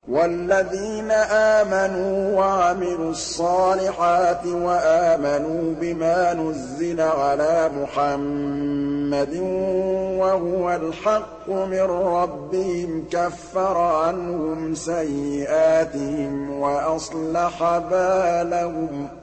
وَالَّذِينَ آمَنُوا وَعَمِلُوا الصَّالِحَاتِ وَآمَنُوا بِمَا نُزِّلَ عَلَىٰ مُحَمَّدٍ وَهُوَ الْحَقُّ مِن رَّبِّهِمْ كَفَّرَ عَنْهُمْ سَيِّئَاتِهِمْ وَأَصْلَحَ بَالَهُمْ